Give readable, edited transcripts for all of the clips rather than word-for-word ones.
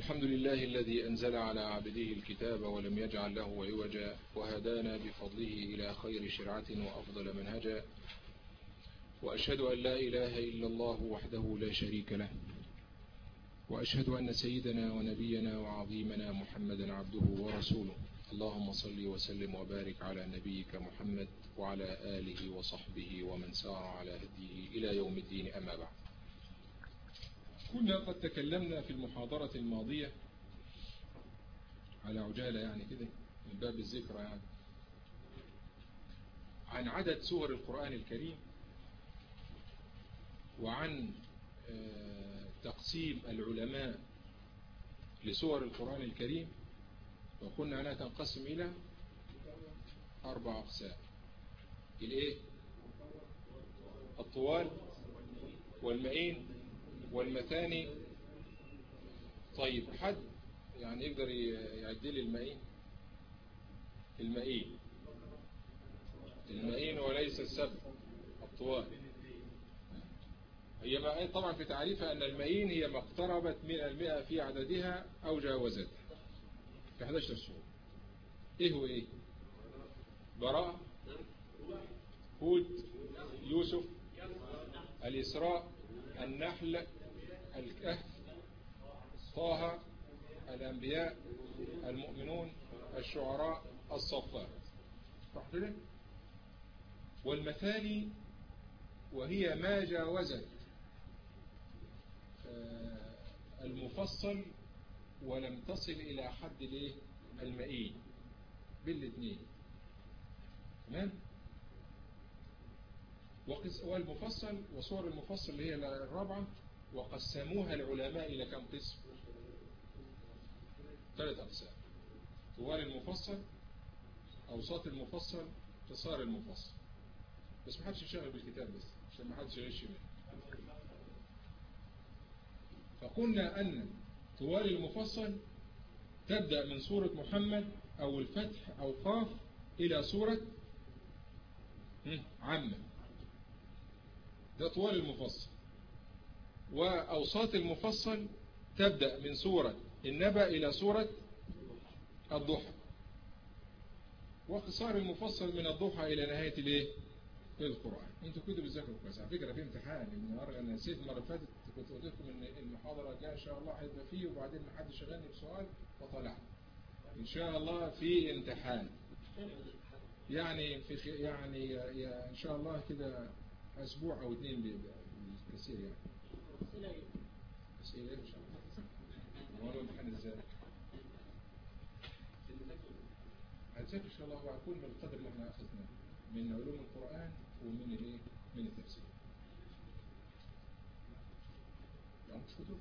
الحمد لله الذي أنزل على عبده الكتاب ولم يجعل له عوجا وهدانا بفضله إلى خير شرعة وأفضل منهجا، وأشهد أن لا إله إلا الله وحده لا شريك له، وأشهد أن سيدنا ونبينا وعظيمنا محمدا عبده ورسوله. اللهم صل وسلم وبارك على نبيك محمد وعلى آله وصحبه ومن سار على هديه إلى يوم الدين، أما بعد. كنا قد تكلمنا في المحاضرة الماضية على عجالة يعني كده من باب الذكرى يعني عن عدد سور القرآن الكريم، وعن تقسيم العلماء لسور القرآن الكريم، وقلنا أنها تنقسم إلى 4 أقسام: الإيه؟ الطوال والمئين والمثاني. طيب، حد يعني يقدر يعدل المئين وليس السبع، الطوال. هي طبعا في تعريفها أن المئين هي ما اقتربت من 100 في عددها أو جاوزتها في 11 سورة. إيه هو إيه؟ براءة، هود، يوسف، الإسراء، النحل، الكهف، طه، الأنبياء، المؤمنون، الشعراء، الصفات. صح كده؟ والمثاني وهي ما جاوزت المفصل ولم تصل إلى حد المئين بالاثنين. تمام؟ والمفصل وصور المفصل اللي هي الرابعة، وقسموها العلماء إلى كم قسم؟ 3 أقسام: طوال المفصل، أوساط المفصل، قصار المفصل. بس ما حدش يشغل بالكتاب بس عشان ما حدش يغش منه. فقلنا أن طوال المفصل تبدأ من سورة محمد أو الفتح أو قاف إلى سورة عامة، ده طوال المفصل. وأوساط المفصل تبدأ من سورة النبأ إلى سورة الضحى. وقصار المفصل من الضحى إلى نهاية القرآن. انتوا كنتوا بتذاكروا كويس على فكرة. في امتحان النهارده، انا نسيت المره اللي فاتت، كنت قلت لكم ان المحاضره الجايه ان شاء الله هيبقى فيه، وبعدين ما حدش شغلني بسؤال وطلع. ان شاء الله في امتحان يعني ان شاء الله كده اسبوع او 2 بالكثير يعني. اسئله ان شاء الله. هو الامتحان ازاي؟ هتذاكر ان شاء الله، وهكون من القدر اللي احنا اخذناه من علوم القرآن ومن من التفسير. معكم كتب؟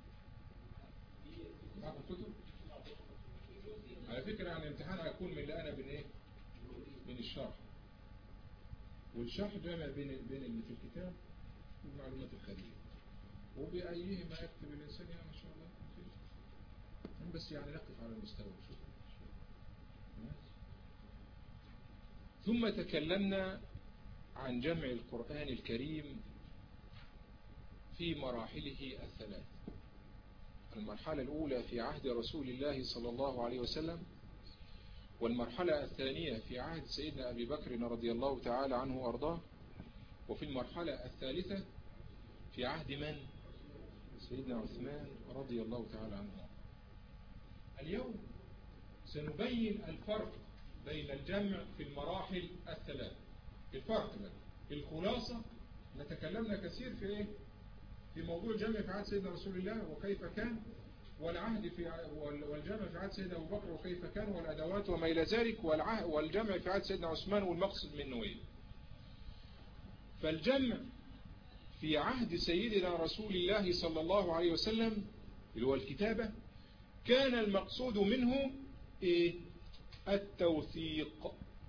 معكم كتب؟ على فكرة يعني الامتحان هيكون من اللي أنا من الشرح، والشرح جامع بين اللي في الكتاب والمعلومات الخارجية، وبأيهما يكتب الإنسان يعني إن شاء الله. بس يعني نقف على المستوى شوف. ثم تكلمنا عن جمع القرآن الكريم في مراحله ال3. المرحلة الأولى في عهد رسول الله صلى الله عليه وسلم، والمرحلة الثانية في عهد سيدنا أبي بكر رضي الله تعالى عنه وأرضاه، وفي المرحلة الثالثة في عهد من؟ سيدنا عثمان رضي الله تعالى عنه. اليوم سنبين الفرق بين الجمع في المراحل ال3. الفرق بقى الخلاصة. نتكلمنا كثير في موضوع الجمع في عهد سيدنا رسول الله وكيف كان، والعهد والجمع في عهد سيدنا أبو بكر وكيف كان، والأدوات وما إلى ذلك، والجمع في عهد سيدنا عثمان والمقصد منه إيه. فالجمع في عهد سيدنا رسول الله صلى الله عليه وسلم اللي هو الكتابة، كان المقصود منه التوثيق،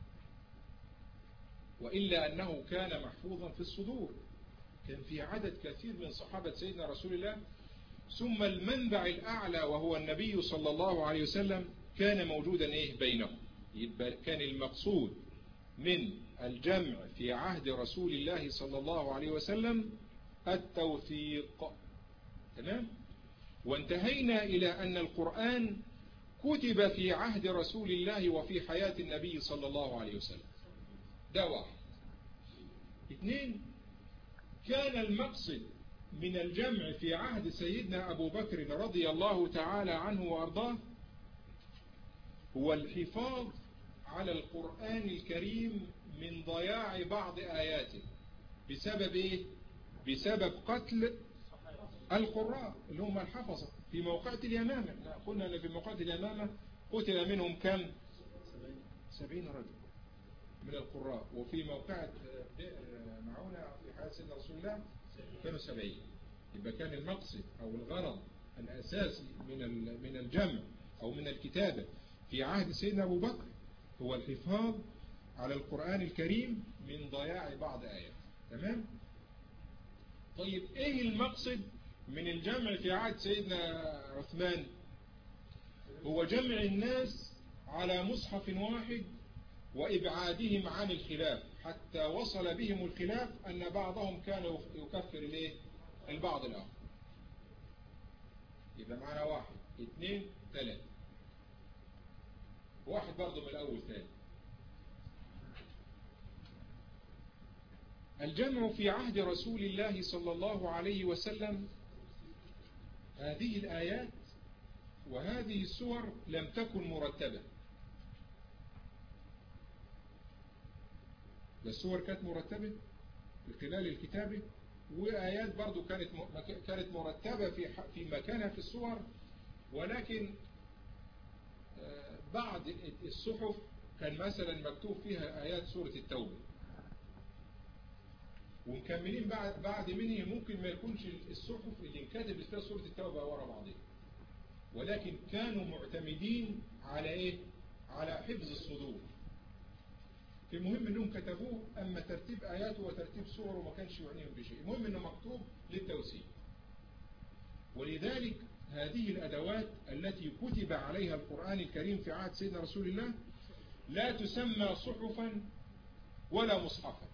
وإلا أنه كان محفوظا في الصدور. كان في عدد كثير من صحابة سيدنا رسول الله، ثم المنبع الأعلى وهو النبي صلى الله عليه وسلم كان موجودا بينهم. يبقى كان المقصود من الجمع في عهد رسول الله صلى الله عليه وسلم التوثيق. تمام؟ وانتهينا إلى أن القرآن كتب في عهد رسول الله وفي حياة النبي صلى الله عليه وسلم. ده واحد. اثنين، كان المقصد من الجمع في عهد سيدنا أبو بكر رضي الله تعالى عنه وأرضاه هو الحفاظ على القرآن الكريم من ضياع بعض آياته. بسبب إيه؟ بسبب قتل القراء اللي هم الحفظة في موقعة اليمامة. قلنا أن في موقعة اليمامة قتل منهم كم؟ 70 رجل من القراء. وفي موقعة معونة في حياة سيدنا رسول الله كانوا 70. يبقى كان المقصد أو الغرض الأساسي من الجمع أو من الكتابة في عهد سيدنا أبو بكر هو الحفاظ على القرآن الكريم من ضياع بعض آيات. تمام؟ طيب إيه المقصد من الجمع في عهد سيدنا عثمان؟ هو جمع الناس على مصحف واحد وإبعادهم عن الخلاف، حتى وصل بهم الخلاف أن بعضهم كان يكفر البعض الآخر. يبقى معنا 1 2 3. واحد برضه من الأول ثاني. الجمع في عهد رسول الله صلى الله عليه وسلم، هذه الآيات وهذه السور لم تكن مرتبة. السور كانت مرتبة في خلال الكتابة، وآيات برضو كانت مرتبة في مكانها في السور، ولكن بعض الصحف كان مثلا مكتوب فيها آيات سورة التوبة، ومكملين بعد منه ممكن ما يكونش الصحف اللي انكتبت فيها سورة التوبة ورا بعضها، ولكن كانوا معتمدين على ايه؟ على حفظ الصدور. المهم انهم كتبوه، اما ترتيب اياته وترتيب سوره ما كانش يعنيهم بشيء، المهم انه مكتوب للتوسيع. ولذلك هذه الادوات التي كتب عليها القرآن الكريم في عهد سيدنا رسول الله لا تسمى صحفا ولا مصحفا.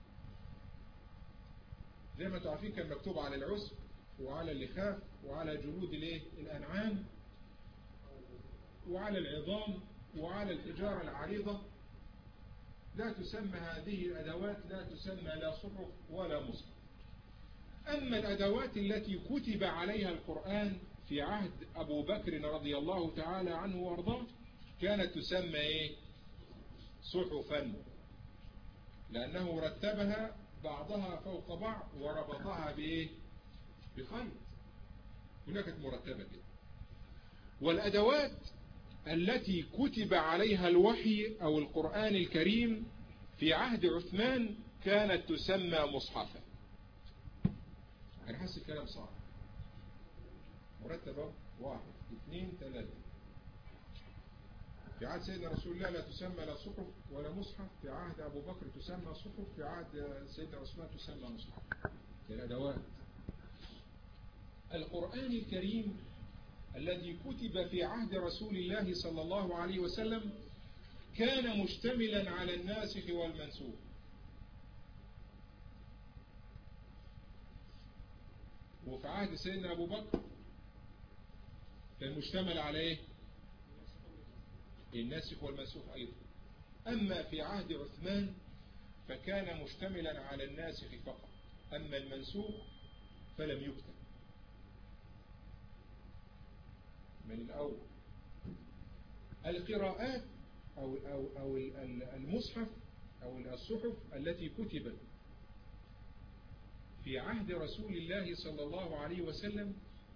زي ما تعرفين كان مكتوب على العسب وعلى اللخاف وعلى جلود الأنعام وعلى العظام وعلى الحجارة العريضة. لا تسمى هذه الأدوات، لا تسمى لا صحف ولا مصحف. أما الأدوات التي كتب عليها القرآن في عهد أبو بكر رضي الله تعالى عنه وارضاه كانت تسمى إيه؟ صحفا، لأنه رتبها بعضها فوق بعض وربطها بإيه؟ بخيط. هناك كانت مرتبة كده. والأدوات التي كتب عليها الوحي أو القرآن الكريم في عهد عثمان كانت تسمى مصحفا. أنا حاسس الكلام صعب. مرتبة 1 2 3. في عهد سيدنا رسول الله لا تسمى لا صحف ولا مصحف، في عهد أبو بكر تسمى صحف، في عهد سيدنا عثمان تسمى مصحف. الأدوات. القرآن الكريم الذي كتب في عهد رسول الله صلى الله عليه وسلم كان مشتملا على الناسخ والمنسوخ. وفي عهد سيدنا أبو بكر كان مشتمل على إيه؟ الناسخ والمنسوخ أيضا. أما في عهد عثمان فكان مشتملا على الناسخ فقط، أما المنسوخ فلم يكتب من الأول. القراءات أو المصحف أو الصحف التي كتبت في عهد رسول الله صلى الله عليه وسلم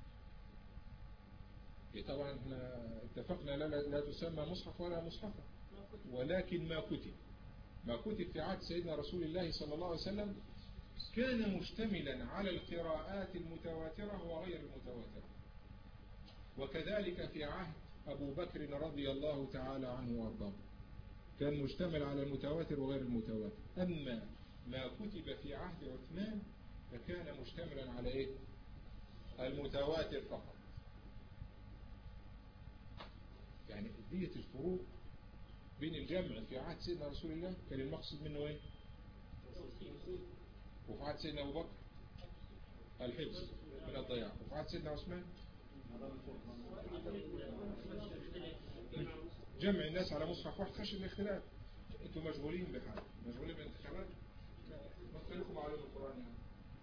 طبعا احنا اتفقنا لا تسمى مصحف ولا مصحفة، ولكن ما كتب في عهد سيدنا رسول الله صلى الله عليه وسلم كان مشتملا على القراءات المتواترة وغير المتواترة. وكذلك في عهد أبو بكر رضي الله تعالى عنه وارضاه كان مشتمل على المتواتر وغير المتواتر. أما ما كتب في عهد عثمان فكان مشتملا على إيه؟ المتواتر فقط. يعني دية الفروق بين الجمع في عهد سيدنا رسول الله كان المقصد منه إيه؟ وفي عهد سيدنا أبو بكر الحفظ من الضياع، وفي عهد سيدنا عثمان جمع الناس على مصحف واحد خشن الاختلاف. انتوا مشغولين بحاجة، مشغولين بالانتخابات، ما تخليكم على القرآن يعني.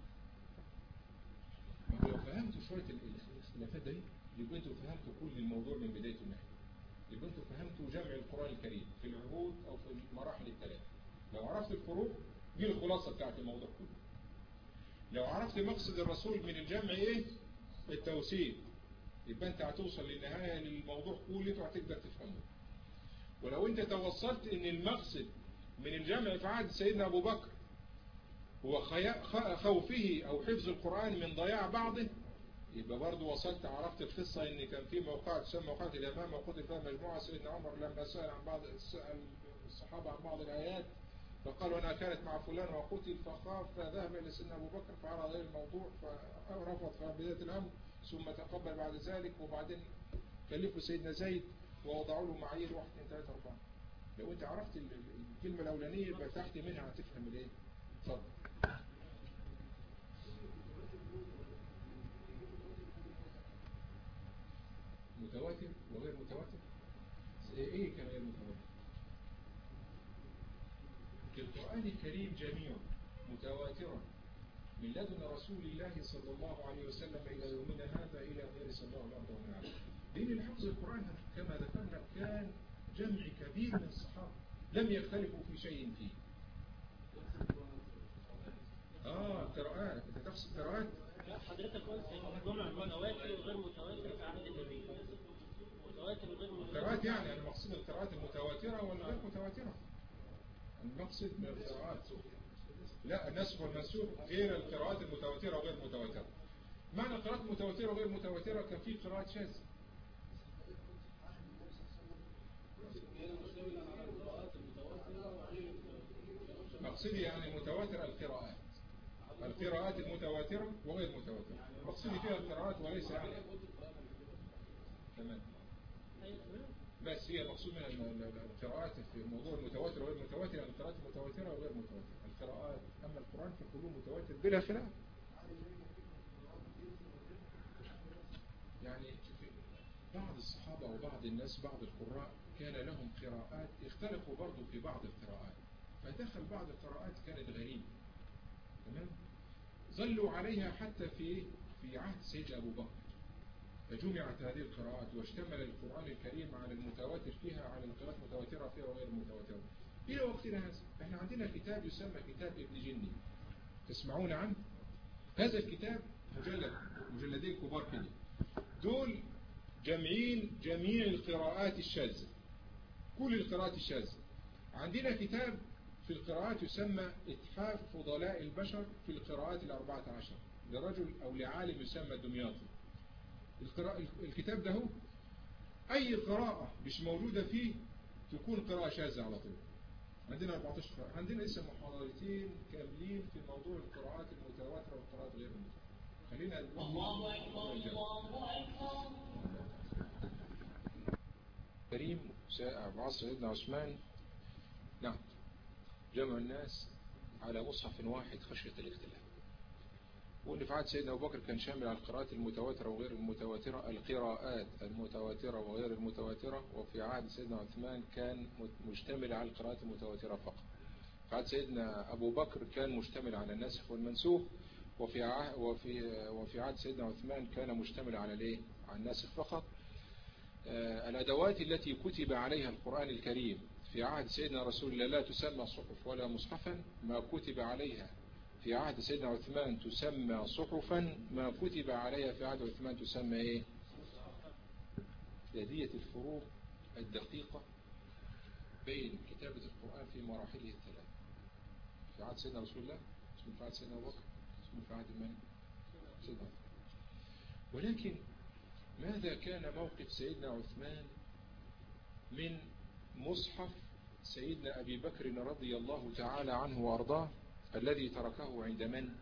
لو فهمتوا شوية الاختلافات دي يبقى انتوا فهمتوا كل الموضوع من بدايته لنهايته. يبقى انتوا فهمتوا جمع القرآن الكريم في العهود او في المراحل الثلاثة. لو عرفت الفروق دي الخلاصة بتاعت الموضوع كله. لو عرفت مقصد الرسول من الجمع ايه؟ التوسيع، يبقى انت هتوصل للنهاية للموضوع كله وهتقدر تفهمه. ولو انت توصلت ان المقصد من الجمع في عهد سيدنا ابو بكر هو خوفه او حفظ القرآن من ضياع بعضه، يبقى برضه وصلت عرفت القصة ان كان في موقع تسمى موقعة الامام وقتل فيها مجموعة. سيدنا عمر لما سأل عن بعض الصحابة عن بعض الايات فقالوا انها كانت مع فلان وقتل، فخاف فذهب الى سيدنا ابو بكر فعرض عليه الموضوع فرفض في بداية الامر، ثم تقبل بعد ذلك، وبعدين كلفوا سيدنا زيد ووضعوا له معايير 1 2 3 4. لو انت عرفت الكلمة الاولانية يبقى تحت منها هتفهم الايه. اتفضل. متواتر وغير متواتر. ايه كان غير متواتر؟ القرآن الكريم جميعا متواترا من لدن رسول الله صلى الله عليه وسلم إلى يومنا هذا إلى أن يرث الله الأرض ومن عليها. لأن الحفظ القرآن كما ذكرنا كان جمع كبير من الصحابة لم يختلفوا في شيء فيه. قراءات. أنت تقصد قراءات؟ لا حضرتك قلت جمع متواتر وغير متواتر في عهد النبي. متواتر وغير متواتر. قراءات يعني أنا مقصود القراءات المتواترة ولا غير متواترة؟ المقصد من القراءات لا النسخ والمنسوخ غير القراءات المتواترة وغير متواترة. معنى قراءات متواترة وغير متواترة كان في قراءات شاذة. مقصدي يعني متواتر القراءات المتواترة وغير متواترة. مقصدي فيها القراءات وليس يعني تمام. بس هي مقصود من القراءات في موضوع المتواتر وغير متواتر، يعني القراءات المتواترة وغير متواترة. القراءات أما القرآن فكله متواتر بلا خلاف. يعني بعض الصحابة وبعض الناس بعض القراء كان لهم قراءات اختلفوا برضو في بعض القراءات، فدخل بعض القراءات كانت غريبة. تمام. ظلوا عليها حتى في عهد سيدنا أبو بكر، فجمعت هذه القراءات واشتمل القرآن الكريم على المتواتر فيها على القراءات المتواترة فيها وغير المتواترة. إلى وقتنا هذا احنا عندنا كتاب يسمى كتاب ابن جني، تسمعون عنه؟ هذا الكتاب مجلدين كبار كده، دول جمعين جميع القراءات الشاذة، كل القراءات الشاذة. عندنا كتاب في القراءات يسمى إتحاف فضلاء البشر في القراءات ال14 لرجل أو لعالم يسمى الدمياطي. الكتاب ده هو أي قراءة مش موجودة فيه تكون قراءة شاذة على طول. عندنا 14 قراءة. عندنا لسه محاضرتين كاملين في موضوع القراءات المتواترة والقراءات غير المتواترة. خلينا الله أكبر الله أكبر. كريم بعصر سيدنا عثمان نعم جمع الناس على مصحف واحد خشية الاختلاف. وإن في عهد سيدنا أبو بكر كان شامل على القراءات المتواترة وغير المتواترة، القراءات المتواترة وغير المتواترة. وفي عهد سيدنا عثمان كان مشتمل على القراءات المتواترة فقط. في عهد سيدنا أبو بكر كان مشتمل على الناسخ والمنسوخ. وفي عهد سيدنا عثمان كان مشتمل على الايه؟ على الناسخ فقط. الأدوات التي كتب عليها القرآن الكريم في عهد سيدنا رسول الله لا تسمى صحف ولا مصحفا، ما كتب عليها في عهد سيدنا عثمان تسمى صحفا، ما كتب عليها في عهد عثمان تسمى ايه؟ هذه الفروق الدقيقة بين كتابة القرآن في مراحله الثلاث. في عهد سيدنا رسول الله اسمه في عهد سيدنا أبو بكر اسمه في عهد من؟ سيدنا. ولكن ماذا كان موقف سيدنا عثمان من مصحف سيدنا أبي بكر رضي الله تعالى عنه وأرضاه الذي تركه عند من؟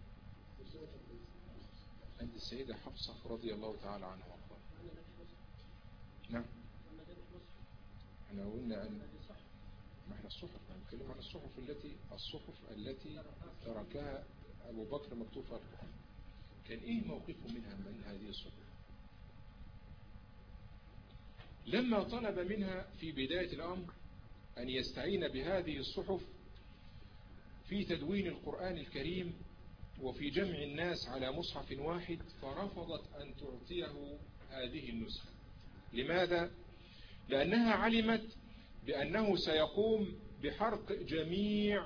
عند السيدة حفصة رضي الله تعالى عنها وأرضاها. نعم احنا قلنا أن ما احنا الصحف نتكلم عن الصحف التي تركها أبو بكر مكتوب في القرآن. كان ايه موقفه منها من هذه الصحف؟ لما طلب منها في بداية الأمر أن يستعين بهذه الصحف في تدوين القرآن الكريم وفي جمع الناس على مصحف واحد، فرفضت أن تعطيه هذه النسخة. لماذا؟ لأنها علمت بأنه سيقوم بحرق جميع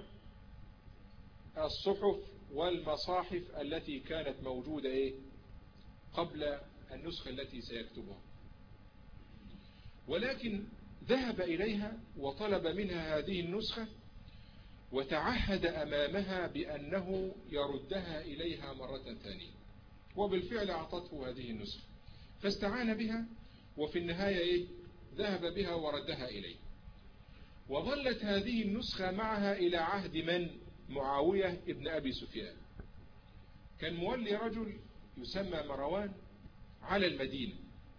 الصحف والمصاحف التي كانت موجودة قبل النسخة التي سيكتبها. ولكن ذهب إليها وطلب منها هذه النسخة، وتعهد أمامها بأنه يردها إليها مرة ثانية، وبالفعل أعطته هذه النسخة، فاستعان بها، وفي النهاية ذهب بها وردها إليه. وظلت هذه النسخة معها إلى عهد من؟ معاوية ابن أبي سفيان. كان مولي رجل يسمى مروان على المدينة،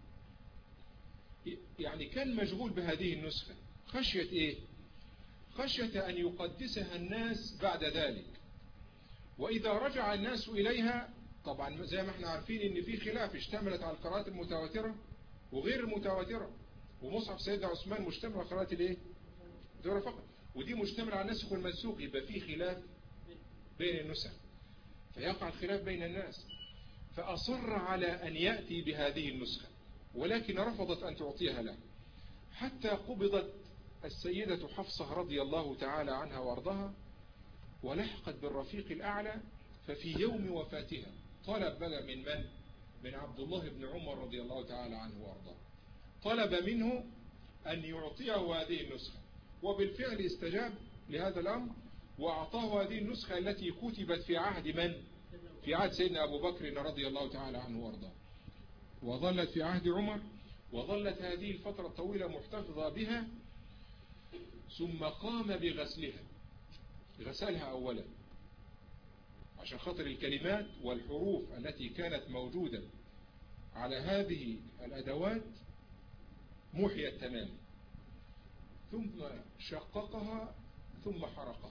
يعني كان مشغول بهذه النسخة، خشية خشية أن يقدسها الناس بعد ذلك. وإذا رجع الناس إليها، طبعا زي ما احنا عارفين ان في خلاف، اشتملت على القراءات المتواترة وغير المتواترة، ومصحف سيدنا عثمان مشتمل على قراءات دورة فقط، ودي مشتمل على النسخ والمنسوخ، يبقى في خلاف بين النسخ، فيقع الخلاف بين الناس. فأصر على أن يأتي بهذه النسخة، ولكن رفضت أن تعطيها له، حتى قبضت السيدة حفصة رضي الله تعالى عنها وارضها، ولحقت بالرفيق الأعلى. ففي يوم وفاتها طلب من من عبد الله بن عمر رضي الله تعالى عنه وارضاه، طلب منه أن يعطيه هذه النسخة، وبالفعل استجاب لهذا الأمر وأعطاه هذه النسخة التي كتبت في عهد من؟ في عهد سيدنا أبو بكر رضي الله تعالى عنه وارضاه، وظلت في عهد عمر، وظلت هذه الفترة الطويلة محتفظة بها. ثم قام بغسلها، غسلها أولا عشان خاطر الكلمات والحروف التي كانت موجودة على هذه الأدوات محيت تماما، ثم شققها ثم حرقها.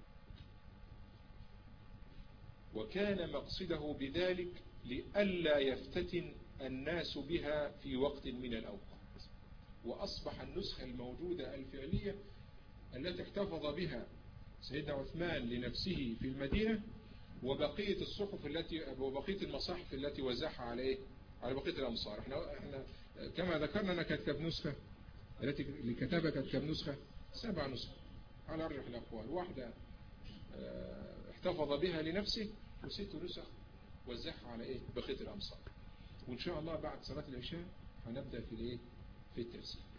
وكان مقصده بذلك لئلا يفتتن الناس بها في وقت من الأوقات. وأصبح النسخة الموجودة الفعلية التي احتفظ بها سيدنا عثمان لنفسه في المدينة، وبقية الصحف وبقية المصاحف التي وزعها على بقية الأمصار. احنا كما ذكرنا أنها كانت كم نسخة، التي لكتابة كانت كم نسخة؟ 7 نسخ على أرجح الأقوال. واحدة احتفظ بها لنفسه، و6 نسخ وزعها على بقية الأمصار. وإن شاء الله بعد صلاة العشاء هنبدأ في التفسير.